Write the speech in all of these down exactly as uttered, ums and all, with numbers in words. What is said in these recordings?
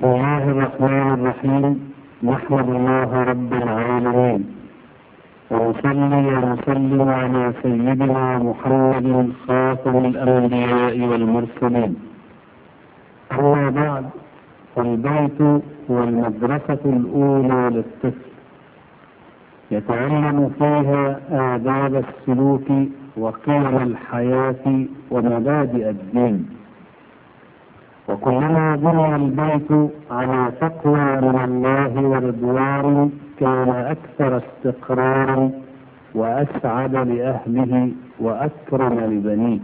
بسم الله الرحمن الرحيم. نحمد الله رب العالمين ونصلي ونسلم على سيدنا محمد خاتم الأنبياء والمرسلين. أما بعد، فالبيت هو المدرسة الأولى للطفل، يتعلم فيها آداب السلوك وقيم الحياة ومبادئ الدين. وكلما بني البيت على تقوى من الله ورضوان كان أكثر استقرارا وأسعد لأهله وأكرم لبنيه.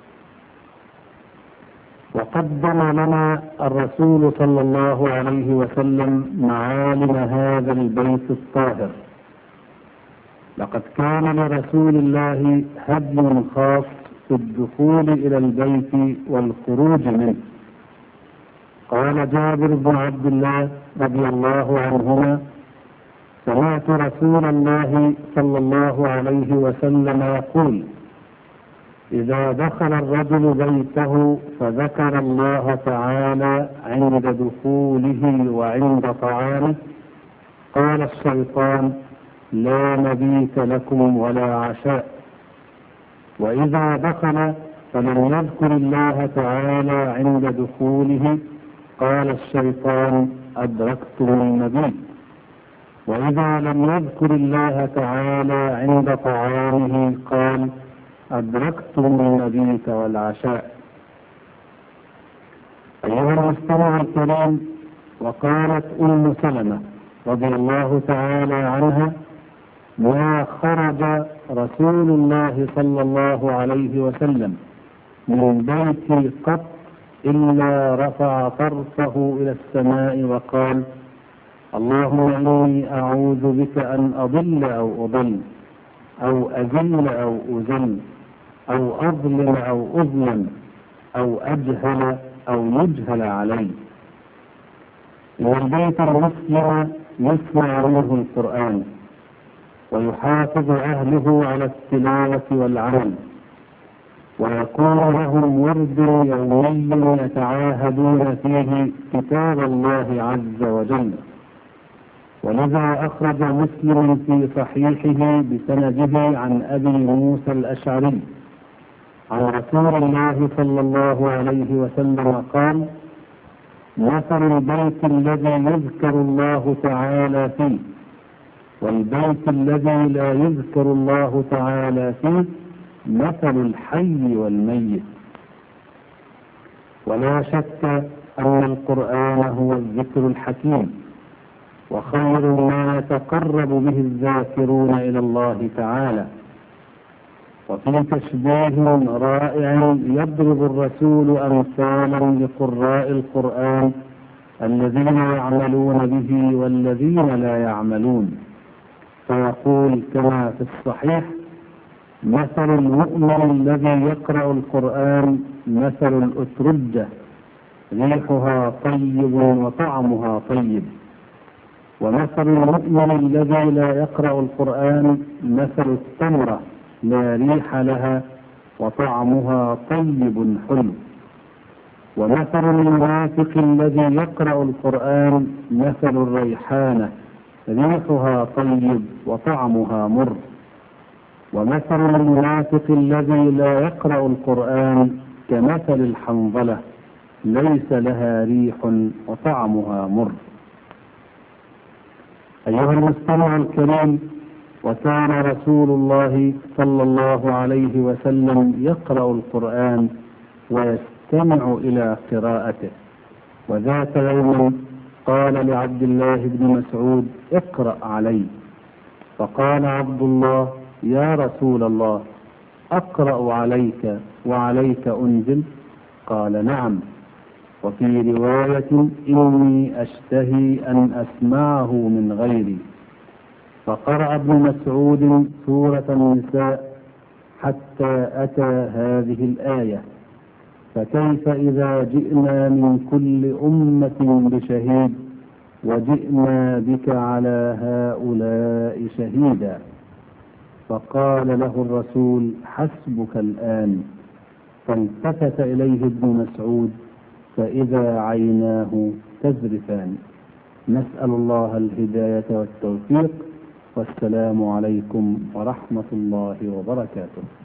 وقدم لنا الرسول صلى الله عليه وسلم معالم هذا البيت الطاهر. لقد كان لرسول الله هدي خاص في الدخول إلى البيت والخروج منه. قال جابر بن عبد الله رضي الله عنهما: سمعت رسول الله صلى الله عليه وسلم يقول: إذا دخل الرجل بيته فذكر الله تعالى عند دخوله وعند طعامه قال الشيطان: لا مبيت لكم ولا عشاء. وإذا دخل فلم يذكر الله تعالى عند دخوله قال الشيطان: أدركتم المبيت. وإذا لم يذكر الله تعالى عند طعامه قال: أدركتم المبيت والعشاء. أيها المستمع الكريم، وقالت أم سلمة رضي الله تعالى عنها: ما خرج رسول الله صلى الله عليه وسلم من بيتي قط إلا رفع طرفه إلى السماء وقال: اللهم إني أعوذ بك أن أضل أو أضل أو أذل أو أذل أو أظلم أو أظلم أو أجهل أو يجهل علي. والبيت المسلم يسمع منه القرآن ويحافظ أهله على التلاوة والعمل، ويكون لهم ورد يومي يتعاهدون فيه كتاب الله عز وجل. ولذا أخرج مسلم في صحيحه بسنده عن أبي موسى الأشعري عن رسول الله صلى الله عليه وسلم قال: مثل البيت الذي يذكر الله تعالى فيه والبيت الذي لا يذكر الله تعالى فيه مثل الحي والميت. ولا شك أن القرآن هو الذكر الحكيم، وخير ما يتقرب به الذاكرون إلى الله تعالى. وفي تشبيه رائع يضرب الرسول أمثالا لقراء القرآن الذين يعملون به والذين لا يعملون، فيقول كما في الصحيح: مثل المؤمن الذي يقرأ القرآن مثل الأترجة ريحها طيب وطعمها طيب، ومثل المؤمن الذي لا يقرأ القرآن مثل التمرة لا ريح لها وطعمها طيب حلو، ومثل المنافق الذي يقرأ القرآن مثل الريحانة ريحها طيب وطعمها مر، ومثل المنافق الذي لا يقرأ القرآن كمثل الحنظلة ليس لها ريح وطعمها مر. أيها المستمع الكريم، وكان رسول الله صلى الله عليه وسلم يقرأ القرآن ويستمع إلى قراءته. وذات يوم قال لعبد الله بن مسعود: اقرأ علي. فقال عبد الله: يا رسول الله، أقرأ عليك وعليك أنزل؟ قال: نعم. وفي رواية: إني أشتهي أن أسمعه من غيري. فقرأ ابن مسعود سورة النساء حتى أتى هذه الآية: فكيف إذا جئنا من كل أمة بشهيد وجئنا بك على هؤلاء شهيدا. فقال له الرسول: حسبك الآن. فالتفت إليه ابن مسعود فإذا عيناه تزرفان. نسأل الله الهداية والتوفيق، والسلام عليكم ورحمة الله وبركاته.